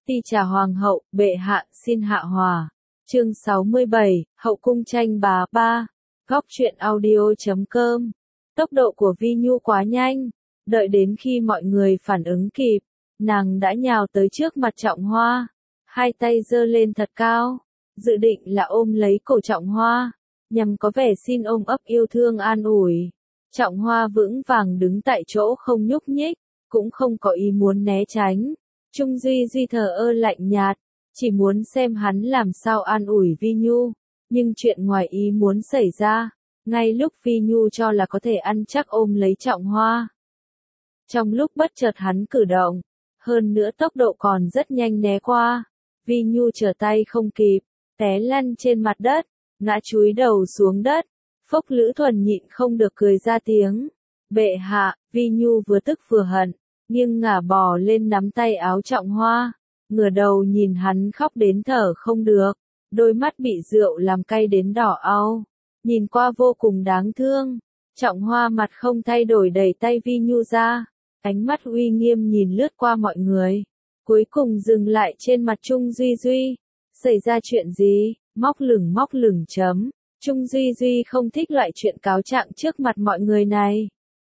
Ti trà hoàng hậu, bệ hạ, xin hạ hòa. Chương 67, hậu cung tranh bá 3. Góc truyện audio.com. Tốc độ của Vi Nhu quá nhanh, đợi đến khi mọi người phản ứng kịp, nàng đã nhào tới trước mặt Trọng Hoa, hai tay giơ lên thật cao, dự định là ôm lấy cổ Trọng Hoa, nhằm có vẻ xin ôm ấp yêu thương an ủi. Trọng Hoa vững vàng đứng tại chỗ không nhúc nhích, cũng không có ý muốn né tránh. Trung Duy Duy thờ ơ lạnh nhạt, chỉ muốn xem hắn làm sao an ủi Vi Nhu, nhưng chuyện ngoài ý muốn xảy ra, ngay lúc Vi Nhu cho là có thể ăn chắc ôm lấy Trọng Hoa. Trong lúc bất chợt hắn cử động, hơn nữa tốc độ còn rất nhanh né qua, Vi Nhu trở tay không kịp, té lăn trên mặt đất, ngã chúi đầu xuống đất. Phốc Lữ Thuần nhịn không được cười ra tiếng. Bệ hạ, Vi Nhu vừa tức vừa hận, nhưng ngả bò lên nắm tay áo Trọng Hoa, ngửa đầu nhìn hắn khóc đến thở không được, đôi mắt bị rượu làm cay đến đỏ au, nhìn qua vô cùng đáng thương. Trọng Hoa mặt không thay đổi đẩy tay Vi Nhu ra, ánh mắt uy nghiêm nhìn lướt qua mọi người, cuối cùng dừng lại trên mặt Trung Duy Duy. Xảy ra chuyện gì? Móc lửng chấm. Trung Duy Duy không thích loại chuyện cáo trạng trước mặt mọi người này.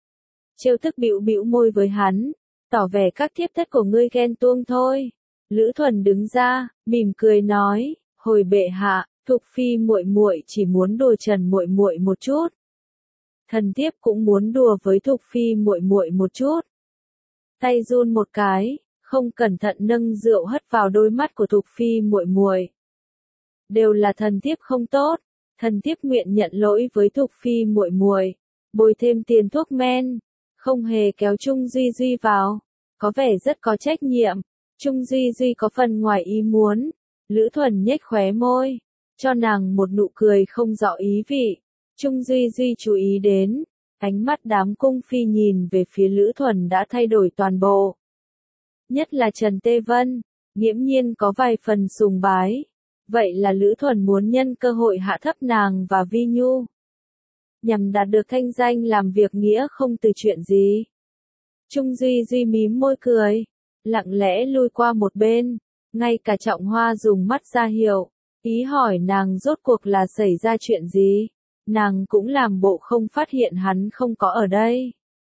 Trêu tức bĩu bĩu môi với hắn, tỏ vẻ các thiếp thất của ngươi ghen tuông thôi. Lữ Thuần đứng ra, mỉm cười nói, hồi bệ hạ, Thục phi muội muội chỉ muốn đùa Trần muội muội một chút. Thần thiếp cũng muốn đùa với Thục phi muội muội một chút. Tay run một cái, không cẩn thận nâng rượu hất vào đôi mắt của Thục phi muội muội. Đều là thần thiếp không tốt, thần thiếp nguyện nhận lỗi với Thục phi muội muội, bồi thêm tiền thuốc men, không hề kéo Trung Duy Duy vào, có vẻ rất có trách nhiệm. Trung Duy Duy có phần ngoài ý muốn, Lữ Thuần nhếch khóe môi, cho nàng một nụ cười không rõ ý vị. Trung Duy Duy chú ý đến, ánh mắt đám cung phi nhìn về phía Lữ Thuần đã thay đổi toàn bộ. Nhất là Trần Tê Vân, nghiễm nhiên có vài phần sùng bái. Vậy là Lữ Thuần muốn nhân cơ hội hạ thấp nàng và Vi Nhu, nhằm đạt được thanh danh làm việc nghĩa không từ chuyện gì. Trung Duy Duy mím môi cười, lặng lẽ lui qua một bên, ngay cả Trọng Hoa dùng mắt ra hiệu, ý hỏi nàng rốt cuộc là xảy ra chuyện gì, nàng cũng làm bộ không phát hiện hắn không có ở đây.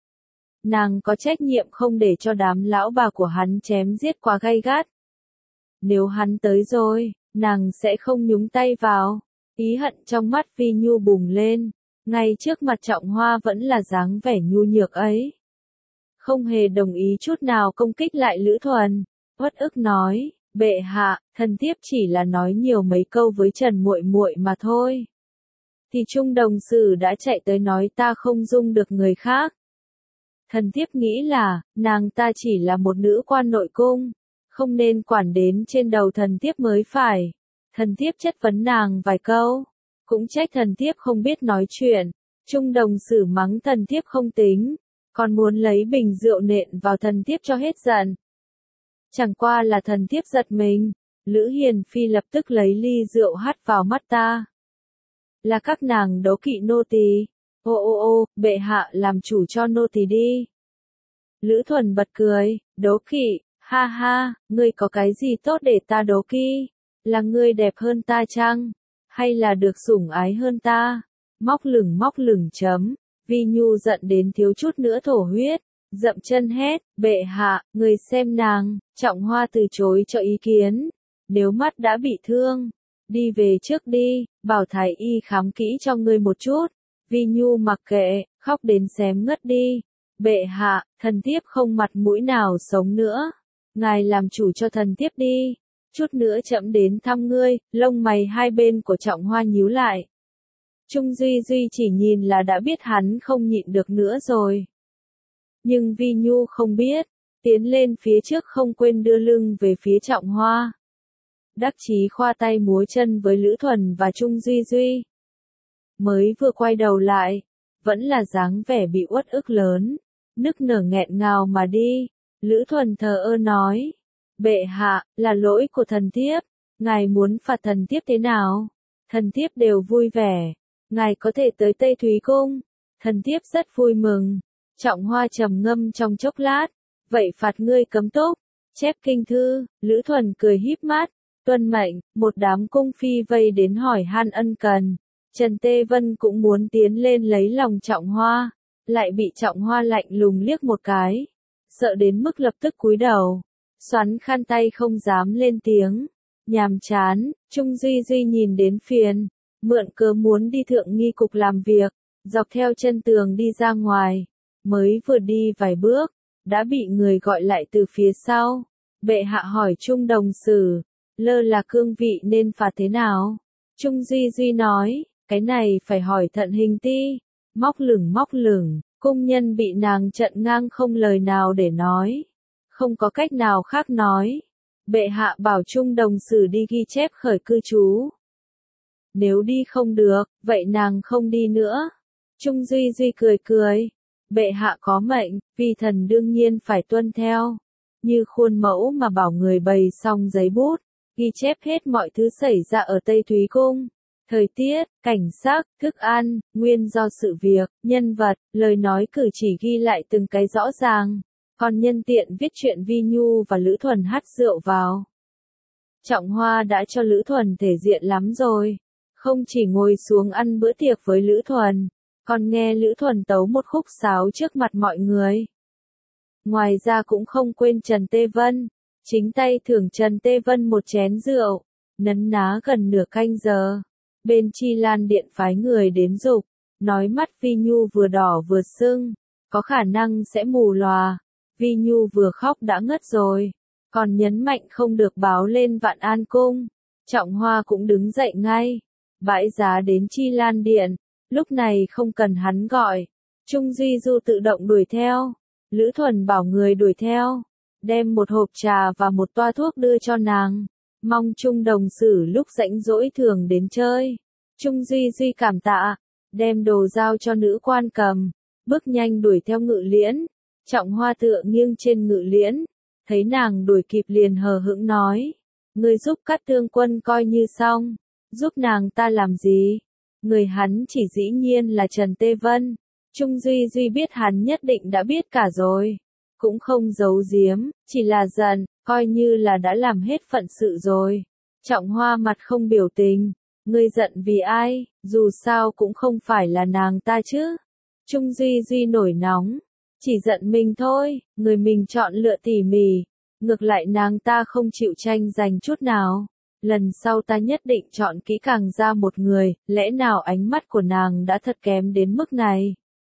Nàng có trách nhiệm không để cho đám lão bà của hắn chém giết quá gay gắt. Nếu hắn tới rồi, nàng sẽ không nhúng tay vào. Ý hận trong mắt Vi Nhu bùng lên, ngay trước mặt Trọng Hoa vẫn là dáng vẻ nhu nhược ấy. Không hề đồng ý chút nào công kích lại Lữ Thuần, uất ức nói, bệ hạ, thần thiếp chỉ là nói nhiều mấy câu với Trần muội muội mà thôi. Thì Trung đồng sử đã chạy tới nói ta không dung được người khác. Thần thiếp nghĩ là, nàng ta chỉ là một nữ quan nội cung, không nên quản đến trên đầu thần thiếp mới phải. Thần thiếp chất vấn nàng vài câu, cũng trách thần thiếp không biết nói chuyện. Trung đồng sử mắng thần thiếp không tính, còn muốn lấy bình rượu nện vào thần thiếp cho hết giận. Chẳng qua là thần thiếp giật mình, Lữ Hiền Phi lập tức lấy ly rượu hắt vào mắt ta. Là các nàng đố kỵ nô tỳ. Ô, bệ hạ làm chủ cho nô tỳ đi. Lữ Thuần bật cười, đố kỵ, ha ha, ngươi có cái gì tốt để ta đố kỵ? Là ngươi đẹp hơn ta chăng? Hay là được sủng ái hơn ta? Móc lửng chấm. Vi Nhu giận đến thiếu chút nữa thổ huyết, dậm chân hét, bệ hạ, người xem nàng. Trọng Hoa từ chối cho ý kiến. Nếu mắt đã bị thương, đi về trước đi, bảo thái y khám kỹ cho ngươi một chút. Vi Nhu mặc kệ, khóc đến xém ngất đi. Bệ hạ, thần thiếp không mặt mũi nào sống nữa. Ngài làm chủ cho thần thiếp đi. Chút nữa chậm đến thăm ngươi. Lông mày hai bên của Trọng Hoa nhíu lại. Trung Duy Duy chỉ nhìn là đã biết hắn không nhịn được nữa rồi. Nhưng Vi Nhu không biết, tiến lên phía trước không quên đưa lưng về phía Trọng Hoa. Đắc chí khoa tay múa chân với Lữ Thuần và Trung Duy Duy. Mới vừa quay đầu lại, vẫn là dáng vẻ bị uất ức lớn, nức nở nghẹn ngào mà đi. Lữ Thuần thờ ơ nói, bệ hạ, là lỗi của thần thiếp, ngài muốn phạt thần thiếp thế nào? Thần thiếp đều vui vẻ, ngài có thể tới Tây Thúy Cung, thần thiếp rất vui mừng. Trọng Hoa trầm ngâm trong chốc lát, vậy phạt ngươi cấm túc. chép kinh thư. Lữ Thuần cười híp mắt, tuân mệnh, một đám cung phi vây đến hỏi han ân cần. Trần Tê Vân cũng muốn tiến lên lấy lòng Trọng Hoa, lại bị Trọng Hoa lạnh lùng liếc một cái, sợ đến mức lập tức cúi đầu, xoắn khăn tay không dám lên tiếng. Nhàm chán, Trung Duy Duy nhìn đến phiền, mượn cớ muốn đi thượng nghi cục làm việc, dọc theo chân tường đi ra ngoài, mới vừa đi vài bước, đã bị người gọi lại từ phía sau. Bệ hạ hỏi Trung đồng sử, lơ là cương vị nên phạt thế nào? Trung Duy Duy nói, cái này phải hỏi Thận Hình Ti. Móc lửng, cung nhân bị nàng trận ngang không lời nào để nói. Không có cách nào khác nói. Bệ hạ bảo Trung đồng sử đi ghi chép khởi cư trú. Nếu đi không được, vậy nàng không đi nữa. Trung Duy Duy cười. Bệ hạ có mệnh, vi thần đương nhiên phải tuân theo. Như khuôn mẫu mà bảo người bày xong giấy bút, ghi chép hết mọi thứ xảy ra ở Tây Thúy Cung. Thời tiết, cảnh sắc, thức ăn, nguyên do sự việc, nhân vật, lời nói cử chỉ ghi lại từng cái rõ ràng. Còn nhân tiện viết chuyện Vi Nhu và Lữ Thuần hắt rượu vào. Trọng Hoa đã cho Lữ Thuần thể diện lắm rồi. Không chỉ ngồi xuống ăn bữa tiệc với Lữ Thuần, còn nghe Lữ Thuần tấu một khúc sáo trước mặt mọi người. Ngoài ra cũng không quên Trần Tê Vân, chính tay thưởng Trần Tê Vân một chén rượu, nấn ná gần nửa canh giờ. Bên Chi Lan Điện phái người đến giục, nói mắt Vi Nhu vừa đỏ vừa sưng, có khả năng sẽ mù lòa. Vi Nhu vừa khóc đã ngất rồi, còn nhấn mạnh không được báo lên Vạn An Cung. Trọng Hoa cũng đứng dậy ngay, bãi giá đến Chi Lan Điện, lúc này không cần hắn gọi. Trung Duy Du tự động đuổi theo, Lữ Thuần bảo người đuổi theo, đem một hộp trà và một toa thuốc đưa cho nàng, mong Trung đồng sử lúc rảnh rỗi thường đến chơi. Trung Duy Duy cảm tạ, đem đồ giao cho nữ quan cầm, bước nhanh đuổi theo Ngự Liễn. Trọng Hoa tựa nghiêng trên Ngự Liễn, thấy nàng đuổi kịp liền hờ hững nói, ngươi giúp Cát Tương Quân coi như xong, giúp nàng ta làm gì? Người hắn chỉ dĩ nhiên là Trần Tê Vân. Trung Duy Duy biết hắn nhất định đã biết cả rồi, cũng không giấu giếm, chỉ là giận, coi như là đã làm hết phận sự rồi. Trọng Hoa mặt không biểu tình, ngươi giận vì ai, dù sao cũng không phải là nàng ta chứ. Trung Duy Duy nổi nóng, chỉ giận mình thôi, người mình chọn lựa tỉ mỉ, ngược lại nàng ta không chịu tranh giành chút nào. Lần sau ta nhất định chọn kỹ càng ra một người, lẽ nào ánh mắt của nàng đã thật kém đến mức này?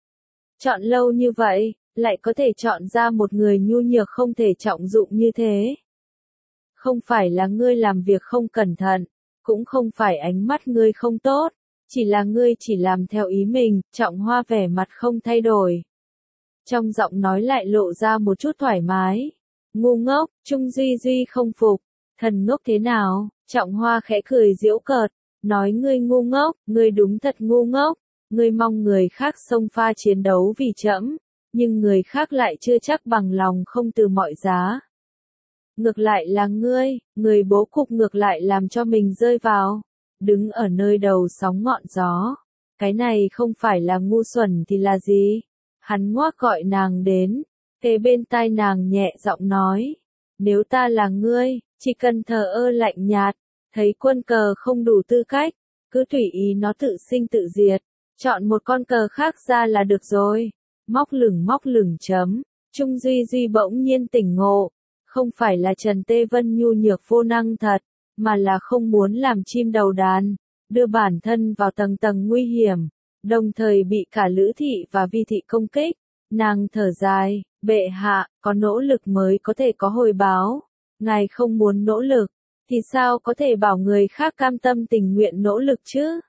Chọn lâu như vậy, lại có thể chọn ra một người nhu nhược không thể trọng dụng như thế. Không phải là ngươi làm việc không cẩn thận, cũng không phải ánh mắt ngươi không tốt, chỉ là ngươi chỉ làm theo ý mình. Trọng Hoa vẻ mặt không thay đổi, trong giọng nói lại lộ ra một chút thoải mái. Ngu ngốc, Trung Duy Duy không phục, thần ngốc thế nào? Trọng Hoa khẽ cười giễu cợt, nói ngươi ngu ngốc, ngươi đúng thật ngu ngốc, ngươi mong người khác xông pha chiến đấu vì trẫm, nhưng người khác lại chưa chắc bằng lòng không từ mọi giá. Ngược lại là ngươi, người bố cục ngược lại làm cho mình rơi vào, đứng ở nơi đầu sóng ngọn gió. Cái này không phải là ngu xuẩn thì là gì? Hắn ngoác gọi nàng đến, kề bên tai nàng nhẹ giọng nói, nếu ta là ngươi, chỉ cần thờ ơ lạnh nhạt, thấy quân cờ không đủ tư cách, cứ tùy ý nó tự sinh tự diệt, chọn một con cờ khác ra là được rồi. Móc lửng chấm. Trung Duy Duy bỗng nhiên tỉnh ngộ, không phải là Trần Tê Vân nhu nhược vô năng thật, mà là không muốn làm chim đầu đàn, đưa bản thân vào tầng tầng nguy hiểm, đồng thời bị cả Lữ Thị và Vi Thị công kích. Nàng thở dài, bệ hạ, có nỗ lực mới có thể có hồi báo, ngài không muốn nỗ lực, thì sao có thể bảo người khác cam tâm tình nguyện nỗ lực chứ?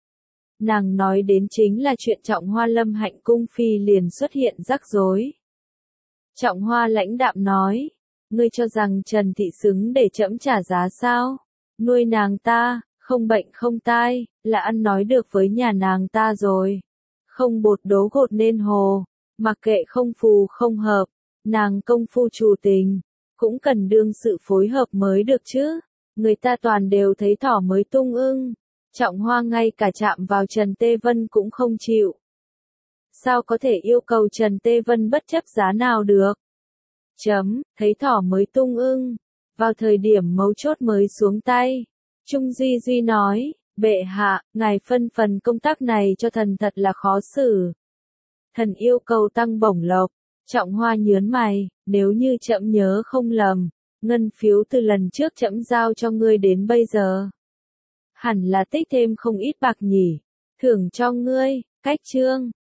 Nàng nói đến chính là chuyện Trọng Hoa Lâm Hạnh cung phi liền xuất hiện rắc rối. Trọng Hoa lãnh đạm nói, ngươi cho rằng Trần Thị xứng để trẫm trả giá sao? Nuôi nàng ta, không bệnh không tai, là ăn nói được với nhà nàng ta rồi. Không bột đố gột nên hồ, mặc kệ không phù không hợp, nàng công phu trù tình, cũng cần đương sự phối hợp mới được chứ. Người ta toàn đều thấy thỏ mới tung ưng. Trọng Hoa ngay cả chạm vào Trần Tê Vân cũng không chịu. Sao có thể yêu cầu Trần Tê Vân bất chấp giá nào được? Thấy thỏ mới tung ưng, vào thời điểm mấu chốt mới xuống tay. Trung Di Duy nói, bệ hạ, ngài phân phần công tác này cho thần thật là khó xử. Thần yêu cầu tăng bổng lộc. Trọng Hoa nhớn mày, nếu như trẫm nhớ không lầm, ngân phiếu từ lần trước trẫm giao cho ngươi đến bây giờ. Hẳn là tích thêm không ít bạc nhỉ, thưởng cho ngươi, cách chương.